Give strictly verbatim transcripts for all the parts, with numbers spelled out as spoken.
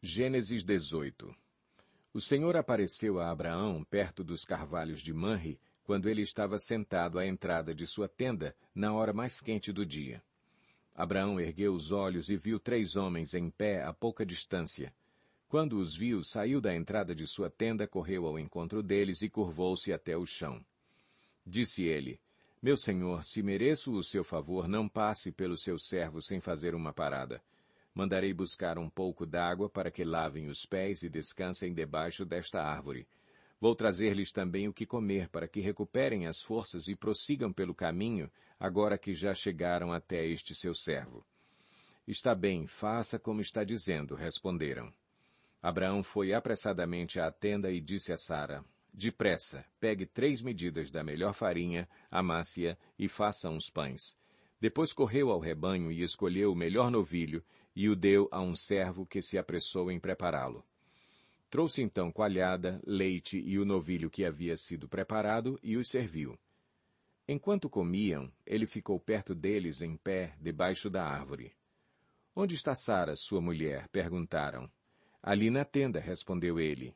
Gênesis dezoito. O Senhor apareceu a Abraão perto dos carvalhos de Manre, quando ele estava sentado à entrada de sua tenda, na hora mais quente do dia. Abraão ergueu os olhos e viu três homens em pé a pouca distância. Quando os viu, saiu da entrada de sua tenda, correu ao encontro deles e curvou-se até o chão. Disse ele: Meu senhor, se mereço o seu favor, não passe pelo seu servo sem fazer uma parada. Mandarei buscar um pouco d'água para que lavem os pés e descansem debaixo desta árvore. Vou trazer-lhes também o que comer, para que recuperem as forças e prossigam pelo caminho, agora que já chegaram até este seu servo. Está bem, faça como está dizendo, responderam. Abraão foi apressadamente à tenda e disse a Sara: Depressa, pegue três medidas da melhor farinha, amasse-a e faça uns pães. Depois correu ao rebanho e escolheu o melhor novilho e o deu a um servo que se apressou em prepará-lo. Trouxe então coalhada, leite e o novilho que havia sido preparado e os serviu. Enquanto comiam, ele ficou perto deles em pé, debaixo da árvore. Onde está Sara, sua mulher? Perguntaram. Ali na tenda, respondeu ele.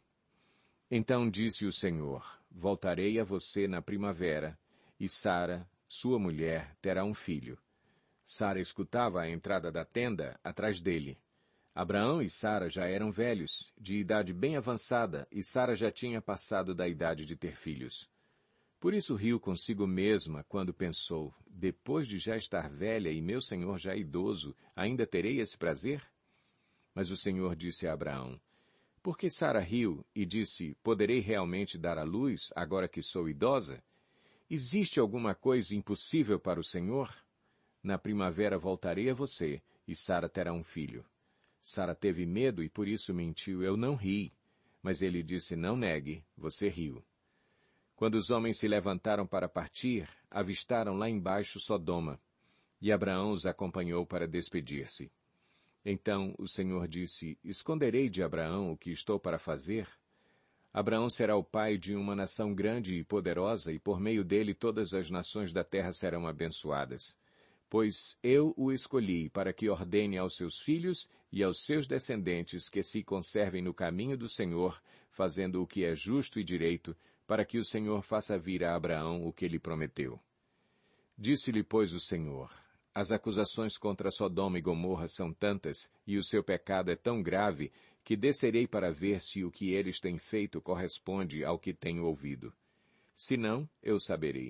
Então disse o Senhor: Voltarei a você na primavera, e Sara, sua mulher, terá um filho. Sara escutava a entrada da tenda atrás dele. Abraão e Sara já eram velhos, de idade bem avançada, e Sara já tinha passado da idade de ter filhos. Por isso riu consigo mesma quando pensou: depois de já estar velha e meu senhor já idoso, ainda terei esse prazer? Mas o Senhor disse a Abraão: Por que Sara riu e disse: Poderei realmente dar à luz, agora que sou idosa? Existe alguma coisa impossível para o Senhor? Na primavera voltarei a você, e Sara terá um filho. Sara teve medo e por isso mentiu: Eu não ri. Mas ele disse: Não negue, você riu. Quando os homens se levantaram para partir, avistaram lá embaixo Sodoma. E Abraão os acompanhou para despedir-se. Então o Senhor disse: Esconderei de Abraão o que estou para fazer? Abraão será o pai de uma nação grande e poderosa, e por meio dele todas as nações da terra serão abençoadas. Pois eu o escolhi para que ordene aos seus filhos e aos seus descendentes que se conservem no caminho do Senhor, fazendo o que é justo e direito, para que o Senhor faça vir a Abraão o que lhe prometeu. Disse-lhe, pois, o Senhor: As acusações contra Sodoma e Gomorra são tantas, e o seu pecado é tão grave, que descerei para ver se o que eles têm feito corresponde ao que tenho ouvido. Se não, eu saberei.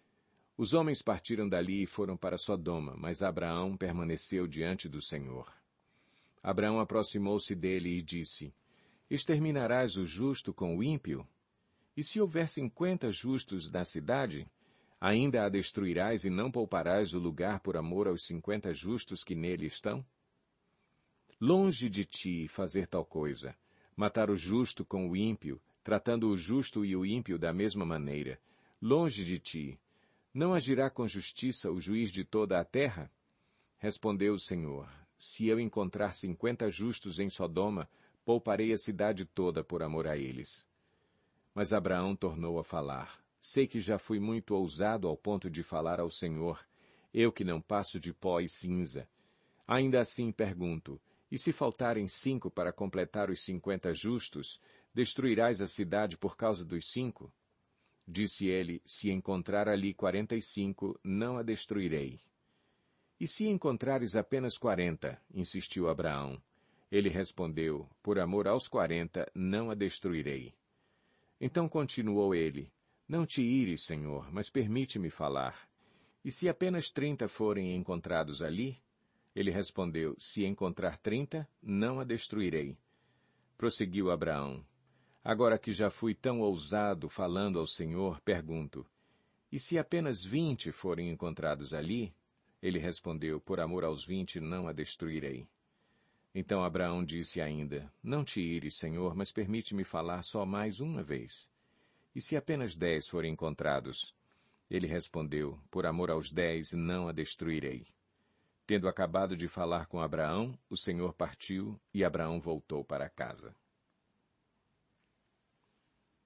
Os homens partiram dali e foram para Sodoma, mas Abraão permaneceu diante do Senhor. Abraão aproximou-se dele e disse: Exterminarás o justo com o ímpio? E se houver cinquenta justos na cidade, ainda a destruirás e não pouparás o lugar por amor aos cinquenta justos que nele estão? Longe de ti fazer tal coisa, matar o justo com o ímpio, tratando o justo e o ímpio da mesma maneira. Longe de ti. Não agirá com justiça o juiz de toda a terra? Respondeu o Senhor: Se eu encontrar cinquenta justos em Sodoma, pouparei a cidade toda por amor a eles. Mas Abraão tornou a falar: Sei que já fui muito ousado ao ponto de falar ao Senhor, eu que não passo de pó e cinza. Ainda assim pergunto: E se faltarem cinco para completar os cinquenta justos, destruirás a cidade por causa dos cinco? Disse ele: Se encontrar ali quarenta e cinco, não a destruirei. E se encontrares apenas quarenta? Insistiu Abraão. Ele respondeu: Por amor aos quarenta, não a destruirei. Então continuou ele: Não te ires, Senhor, mas permite-me falar. E se apenas trinta forem encontrados ali? Ele respondeu: Se encontrar trinta, não a destruirei. Prosseguiu Abraão: Agora que já fui tão ousado falando ao Senhor, pergunto: E se apenas vinte forem encontrados ali? Ele respondeu: Por amor aos vinte, não a destruirei. Então Abraão disse ainda: Não te ires, Senhor, mas permite-me falar só mais uma vez. E se apenas dez forem encontrados? Ele respondeu: Por amor aos dez, não a destruirei. Tendo acabado de falar com Abraão, o Senhor partiu e Abraão voltou para casa.